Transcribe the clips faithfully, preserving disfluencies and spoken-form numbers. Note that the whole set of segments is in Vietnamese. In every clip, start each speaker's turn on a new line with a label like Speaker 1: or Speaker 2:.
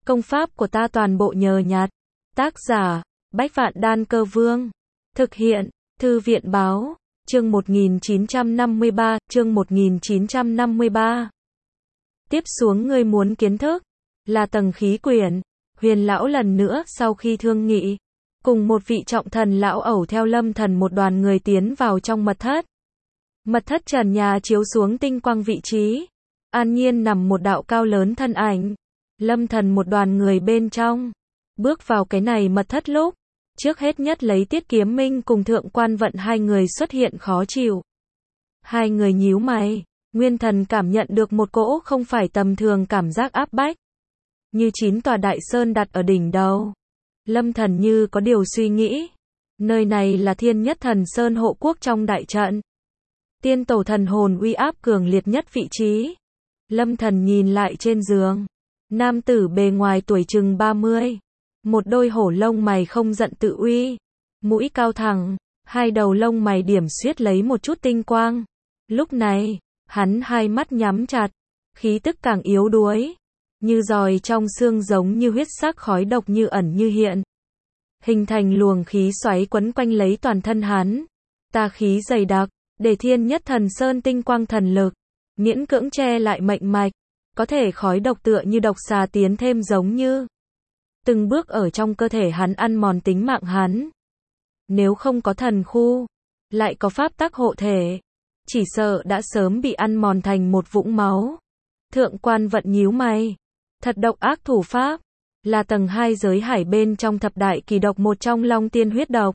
Speaker 1: Công pháp của ta toàn bộ nhờ nhặt. Tác giả, Bách Vạn Đan Cơ Vương. Thực hiện, Thư viện Báo. Chương một nghìn chín trăm năm mươi ba, chương một nghìn chín trăm năm mươi ba. Tiếp xuống ngươi muốn kiến thức, là tầng khí quyển. Huyền lão lần nữa sau khi thương nghị, cùng một vị trọng thần lão ẩu theo Lâm Thần một đoàn người tiến vào trong mật thất. Mật thất trần nhà chiếu xuống tinh quang vị trí. An nhiên nằm một đạo cao lớn thân ảnh. Lâm Thần một đoàn người bên trong. Bước vào cái này mật thất lúc, trước hết nhất lấy Tiết Kiếm Minh cùng Thượng Quan Vận hai người xuất hiện khó chịu. Hai người nhíu mày, Nguyên Thần cảm nhận được một cỗ không phải tầm thường cảm giác áp bách. Như chín tòa đại sơn đặt ở đỉnh đầu. Lâm Thần như có điều suy nghĩ. Nơi này là Thiên Nhất Thần Sơn hộ quốc trong đại trận. Tiên tổ thần hồn uy áp cường liệt nhất vị trí. Lâm Thần nhìn lại trên giường. Nam tử bề ngoài tuổi chừng ba mươi. Một đôi hổ lông mày không giận tự uy. Mũi cao thẳng. Hai đầu lông mày điểm xuyết lấy một chút tinh quang. Lúc này, hắn hai mắt nhắm chặt. Khí tức càng yếu đuối. Như giòi trong xương giống như huyết sắc khói độc như ẩn như hiện. Hình thành luồng khí xoáy quấn quanh lấy toàn thân hắn. Tà khí dày đặc, để Thiên Nhất Thần Sơn tinh quang thần lực. Miễn cưỡng che lại mệnh mạch. Có thể khói độc tựa như độc xà tiến thêm giống như. Từng bước ở trong cơ thể hắn ăn mòn tính mạng hắn. Nếu không có thần khu, lại có pháp tắc hộ thể. Chỉ sợ đã sớm bị ăn mòn thành một vũng máu. Thượng Quan Vận nhíu mày. Thật độc ác thủ pháp. Là tầng hai giới hải bên trong thập đại kỳ độc một trong Long Tiên huyết độc.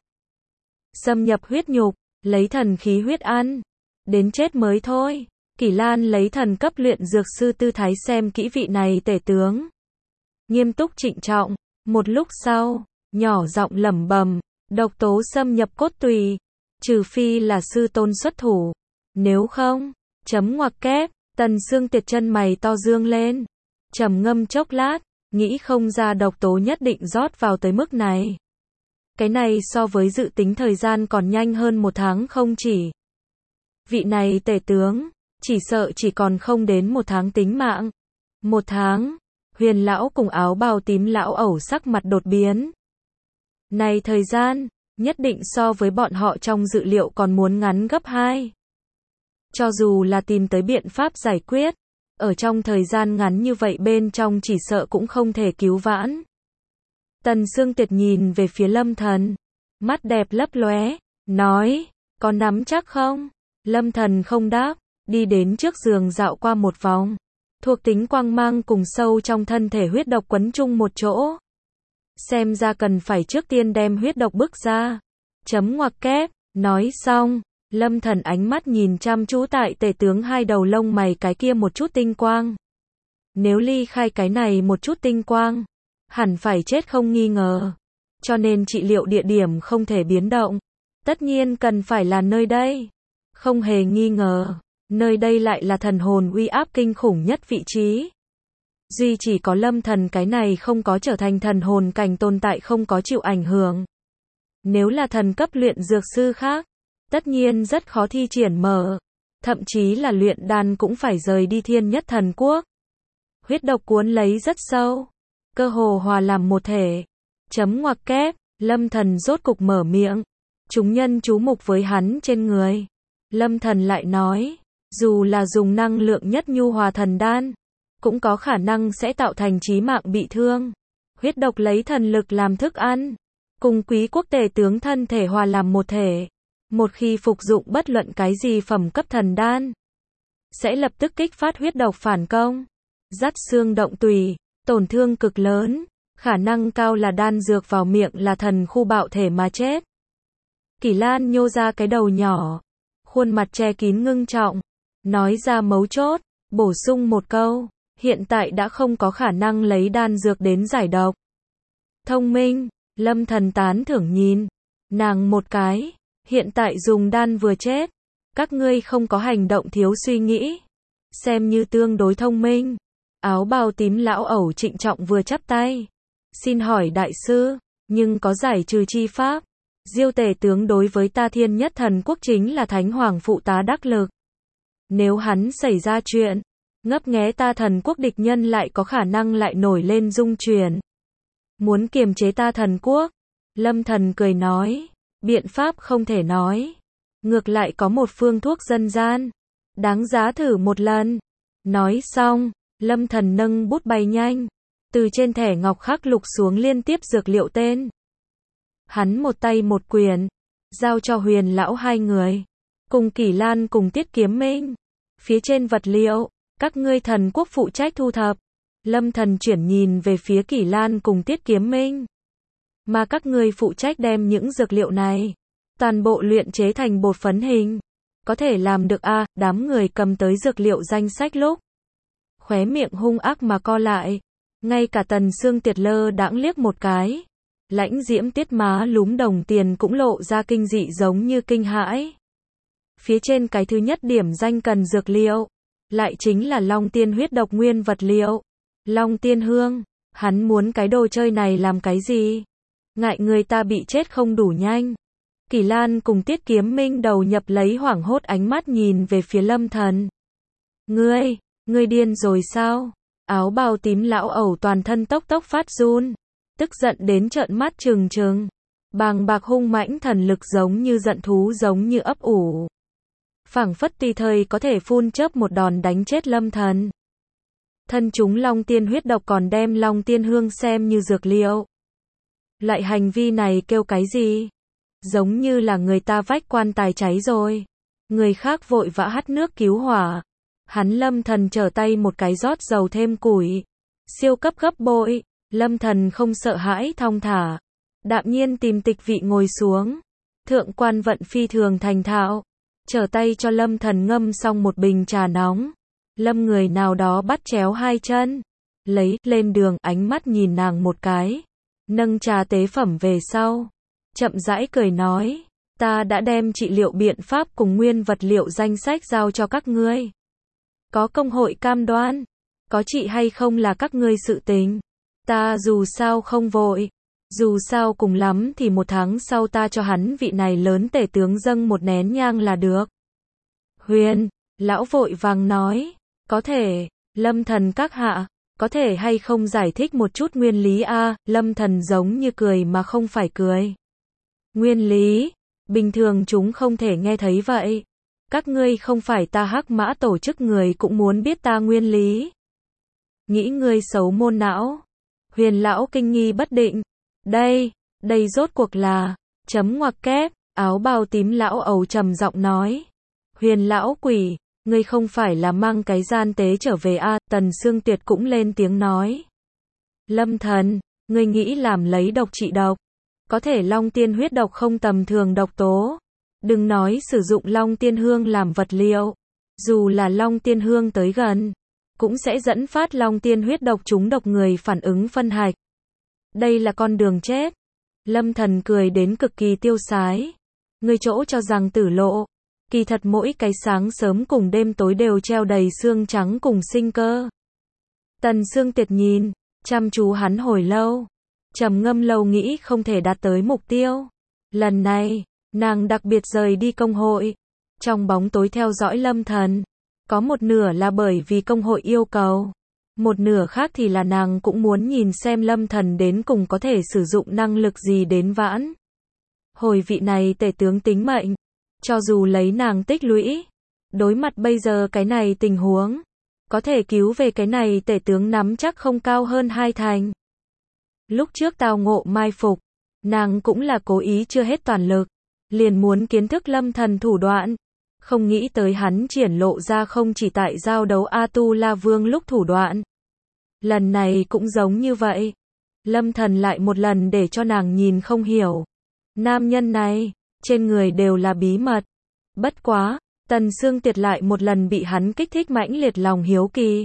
Speaker 1: Xâm nhập huyết nhục, lấy thần khí huyết ăn. Đến chết mới thôi. Kỷ Lan lấy thần cấp luyện dược sư tư thái xem kỹ vị này tể tướng. Nghiêm túc trịnh trọng. Một lúc sau, nhỏ giọng lẩm bẩm, độc tố xâm nhập cốt tùy. Trừ phi là sư tôn xuất thủ. Nếu không, chấm ngoặc kép, Tần Sương Tiệt chân mày to dương lên. Trầm ngâm chốc lát, nghĩ không ra độc tố nhất định rót vào tới mức này. Cái này so với dự tính thời gian còn nhanh hơn một tháng không chỉ. Vị này tể tướng, chỉ sợ chỉ còn không đến một tháng tính mạng. Một tháng, Huyền lão cùng áo bào tím lão ẩu sắc mặt đột biến. Này thời gian, nhất định so với bọn họ trong dự liệu còn muốn ngắn gấp hai. Cho dù là tìm tới biện pháp giải quyết, ở trong thời gian ngắn như vậy bên trong chỉ sợ cũng không thể cứu vãn. Tần Sương Tiệt nhìn về phía Lâm Thần, mắt đẹp lấp lóe, nói, có nắm chắc không? Lâm Thần không đáp, đi đến trước giường dạo qua một vòng. Thuộc tính quang mang cùng sâu trong thân thể huyết độc quấn chung một chỗ. Xem ra cần phải trước tiên đem huyết độc bức ra. Chấm ngoặc kép, nói xong, Lâm Thần ánh mắt nhìn chăm chú tại tể tướng hai đầu lông mày cái kia một chút tinh quang. Nếu ly khai cái này một chút tinh quang, hẳn phải chết không nghi ngờ. Cho nên trị liệu địa điểm không thể biến động. Tất nhiên cần phải là nơi đây. Không hề nghi ngờ. Nơi đây lại là thần hồn uy áp kinh khủng nhất vị trí. Duy chỉ có Lâm Thần cái này không có trở thành thần hồn cảnh tồn tại không có chịu ảnh hưởng. Nếu là thần cấp luyện dược sư khác, tất nhiên rất khó thi triển mở. Thậm chí là luyện đan cũng phải rời đi Thiên Nhất Thần Quốc. Huyết độc cuốn lấy rất sâu. Cơ hồ hòa làm một thể. Chấm ngoặc kép, Lâm Thần rốt cục mở miệng. Chúng nhân chú mục với hắn trên người. Lâm Thần lại nói. Dù là dùng năng lượng nhất nhu hòa thần đan, cũng có khả năng sẽ tạo thành chí mạng bị thương. Huyết độc lấy thần lực làm thức ăn, cùng quý quốc tể tướng thân thể hòa làm một thể. Một khi phục dụng bất luận cái gì phẩm cấp thần đan, sẽ lập tức kích phát huyết độc phản công. Dắt xương động tùy, tổn thương cực lớn, khả năng cao là đan dược vào miệng là thần khu bạo thể mà chết. Kỷ Lan nhô ra cái đầu nhỏ, khuôn mặt che kín ngưng trọng. Nói ra mấu chốt, bổ sung một câu, hiện tại đã không có khả năng lấy đan dược đến giải độc. Thông minh, Lâm Thần tán thưởng nhìn, nàng một cái, hiện tại dùng đan vừa chết, các ngươi không có hành động thiếu suy nghĩ, xem như tương đối thông minh. Áo bào tím lão ẩu trịnh trọng vừa chắp tay, xin hỏi đại sư, nhưng có giải trừ chi pháp. Diêu tể tướng đối với ta Thiên Nhất Thần Quốc chính là thánh hoàng phụ tá đắc lực. Nếu hắn xảy ra chuyện, ngấp nghé ta thần quốc địch nhân lại có khả năng lại nổi lên dung chuyển. Muốn kiềm chế ta thần quốc. Lâm Thần cười nói, biện pháp không thể nói. Ngược lại có một phương thuốc dân gian. Đáng giá thử một lần. Nói xong, Lâm Thần nâng bút bay nhanh. Từ trên thẻ ngọc khắc lục xuống liên tiếp dược liệu tên. Hắn một tay một quyền. Giao cho Huyền lão hai người. Cùng Kỷ Lan cùng Tiết Kiếm Minh. Phía trên vật liệu, các ngươi thần quốc phụ trách thu thập. Lâm Thần chuyển nhìn về phía Kỷ Lan cùng Tiết Kiếm Minh. Mà các ngươi phụ trách đem những dược liệu này. Toàn bộ luyện chế thành bột phấn hình. Có thể làm được a à, đám người cầm tới dược liệu danh sách lúc. Khóe miệng hung ác mà co lại. Ngay cả Tần Sương Tiệt lơ đãng liếc một cái. Lãnh Diễm Tiết má lúm đồng tiền cũng lộ ra kinh dị giống như kinh hãi. Phía trên cái thứ nhất điểm danh cần dược liệu. Lại chính là Long Tiên huyết độc nguyên vật liệu. Long Tiên hương. Hắn muốn cái đồ chơi này làm cái gì? Ngại người ta bị chết không đủ nhanh. Kỷ Lan cùng Tiết Kiếm Minh đầu nhập lấy hoảng hốt ánh mắt nhìn về phía Lâm Thần. Ngươi, ngươi điên rồi sao? Áo bào tím lão ẩu toàn thân tốc tốc phát run. Tức giận đến trợn mắt trừng trừng. Bàng bạc hung mãnh thần lực giống như giận thú giống như ấp ủ. Phảng phất tùy thời có thể phun chớp một đòn đánh chết Lâm Thần. Thân chúng Long Tiên huyết độc còn đem Long Tiên hương xem như dược liệu. Loại hành vi này kêu cái gì? Giống như là người ta vách quan tài cháy rồi. Người khác vội vã hắt nước cứu hỏa. Hắn Lâm Thần trở tay một cái rót dầu thêm củi. Siêu cấp gấp bội. Lâm Thần không sợ hãi thong thả. Đạm nhiên tìm tịch vị ngồi xuống. Thượng quan vận phi thường thành thạo. Trở tay cho Lâm Thần ngâm xong một bình trà nóng. Lâm người nào đó bắt chéo hai chân. Lấy, lên đường, ánh mắt nhìn nàng một cái. Nâng trà tế phẩm về sau. Chậm rãi cười nói. Ta đã đem trị liệu biện pháp cùng nguyên vật liệu danh sách giao cho các ngươi. Có công hội cam đoan. Có trị hay không là các ngươi sự tình. Ta dù sao không vội. Dù sao cùng lắm thì một tháng sau ta cho hắn vị này lớn tể tướng dâng một nén nhang là được. Huyền, lão vội vàng nói. Có thể, Lâm Thần các hạ, có thể hay không giải thích một chút nguyên lý a? Lâm Thần giống như cười mà không phải cười. Nguyên lý, bình thường chúng không thể nghe thấy vậy. Các ngươi không phải ta Hắc Mã tổ chức người cũng muốn biết ta nguyên lý. Nghĩ ngươi xấu môn não. Huyền lão kinh nghi bất định. Đây, đây rốt cuộc là, chấm ngoặc kép, áo bào tím lão ẩu trầm giọng nói. Huyền lão quỷ, ngươi không phải là mang cái gian tế trở về a? Tần Sương Tiệt cũng lên tiếng nói. Lâm Thần, ngươi nghĩ làm lấy độc trị độc. Có thể Long Tiên huyết độc không tầm thường độc tố. Đừng nói sử dụng Long Tiên hương làm vật liệu. Dù là Long Tiên hương tới gần, cũng sẽ dẫn phát Long Tiên huyết độc trúng độc người phản ứng phân hạch. Đây là con đường chết. Lâm Thần cười đến cực kỳ tiêu sái. Ngươi chỗ cho rằng tử lộ. Kỳ thật mỗi cái sáng sớm cùng đêm tối đều treo đầy xương trắng cùng sinh cơ. Tần Sương Tiệt nhìn, chăm chú hắn hồi lâu. Trầm ngâm lâu nghĩ không thể đạt tới mục tiêu. Lần này, nàng đặc biệt rời đi công hội. Trong bóng tối theo dõi Lâm Thần. Có một nửa là bởi vì công hội yêu cầu. Một nửa khác thì là nàng cũng muốn nhìn xem Lâm Thần đến cùng có thể sử dụng năng lực gì đến vãn. Hồi vị này tể tướng tính mệnh. Cho dù lấy nàng tích lũy. Đối mặt bây giờ cái này tình huống. Có thể cứu về cái này tể tướng nắm chắc không cao hơn hai thành. Lúc trước tao ngộ mai phục. Nàng cũng là cố ý chưa hết toàn lực. Liền muốn kiến thức Lâm Thần thủ đoạn. Không nghĩ tới hắn triển lộ ra không chỉ tại giao đấu A Tu La Vương lúc thủ đoạn. Lần này cũng giống như vậy. Lâm Thần lại một lần để cho nàng nhìn không hiểu. Nam nhân này, trên người đều là bí mật. Bất quá, Tần Sương Tiệt lại một lần bị hắn kích thích mãnh liệt lòng hiếu kỳ.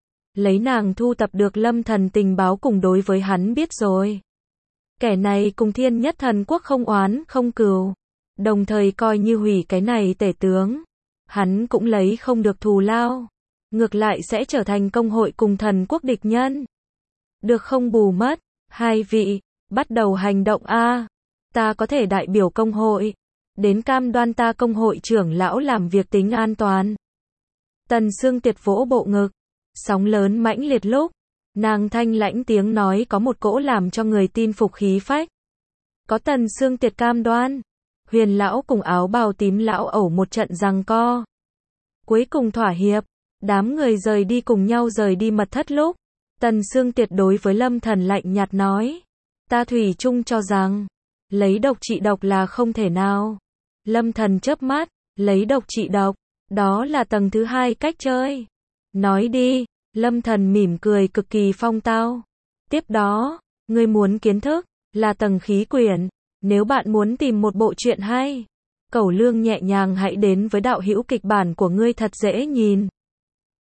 Speaker 1: Lấy nàng thu tập được Lâm Thần tình báo cùng đối với hắn biết rồi. Kẻ này cùng Thiên Nhất Thần Quốc không oán không cừu. Đồng thời coi như hủy cái này tể tướng. Hắn cũng lấy không được thù lao. Ngược lại sẽ trở thành công hội cùng thần quốc địch nhân. Được không bù mất. Hai vị, bắt đầu hành động a. Ta có thể đại biểu công hội. Đến cam đoan ta công hội trưởng lão làm việc tính an toàn. Tần Sương Tiệt vỗ bộ ngực. Sóng lớn mãnh liệt lúc, nàng thanh lãnh tiếng nói có một cỗ làm cho người tin phục khí phách. Có Tần Sương Tiệt cam đoan, Huyền lão cùng áo bào tím lão ẩu một trận giằng co. Cuối cùng thỏa hiệp, đám người rời đi cùng nhau rời đi mật thất lúc, Tần Sương Tiệt đối với Lâm Thần lạnh nhạt nói, ta thủy chung cho rằng, lấy độc trị độc là không thể nào. Lâm Thần chớp mắt, lấy độc trị độc, đó là tầng thứ hai cách chơi. Nói đi, Lâm Thần mỉm cười cực kỳ phong tao. Tiếp đó, ngươi muốn kiến thức, là tầng khí quyển. Nếu bạn muốn tìm một bộ truyện hay, Cẩu Lương nhẹ nhàng hãy đến với đạo hữu kịch bản của ngươi thật dễ nhìn.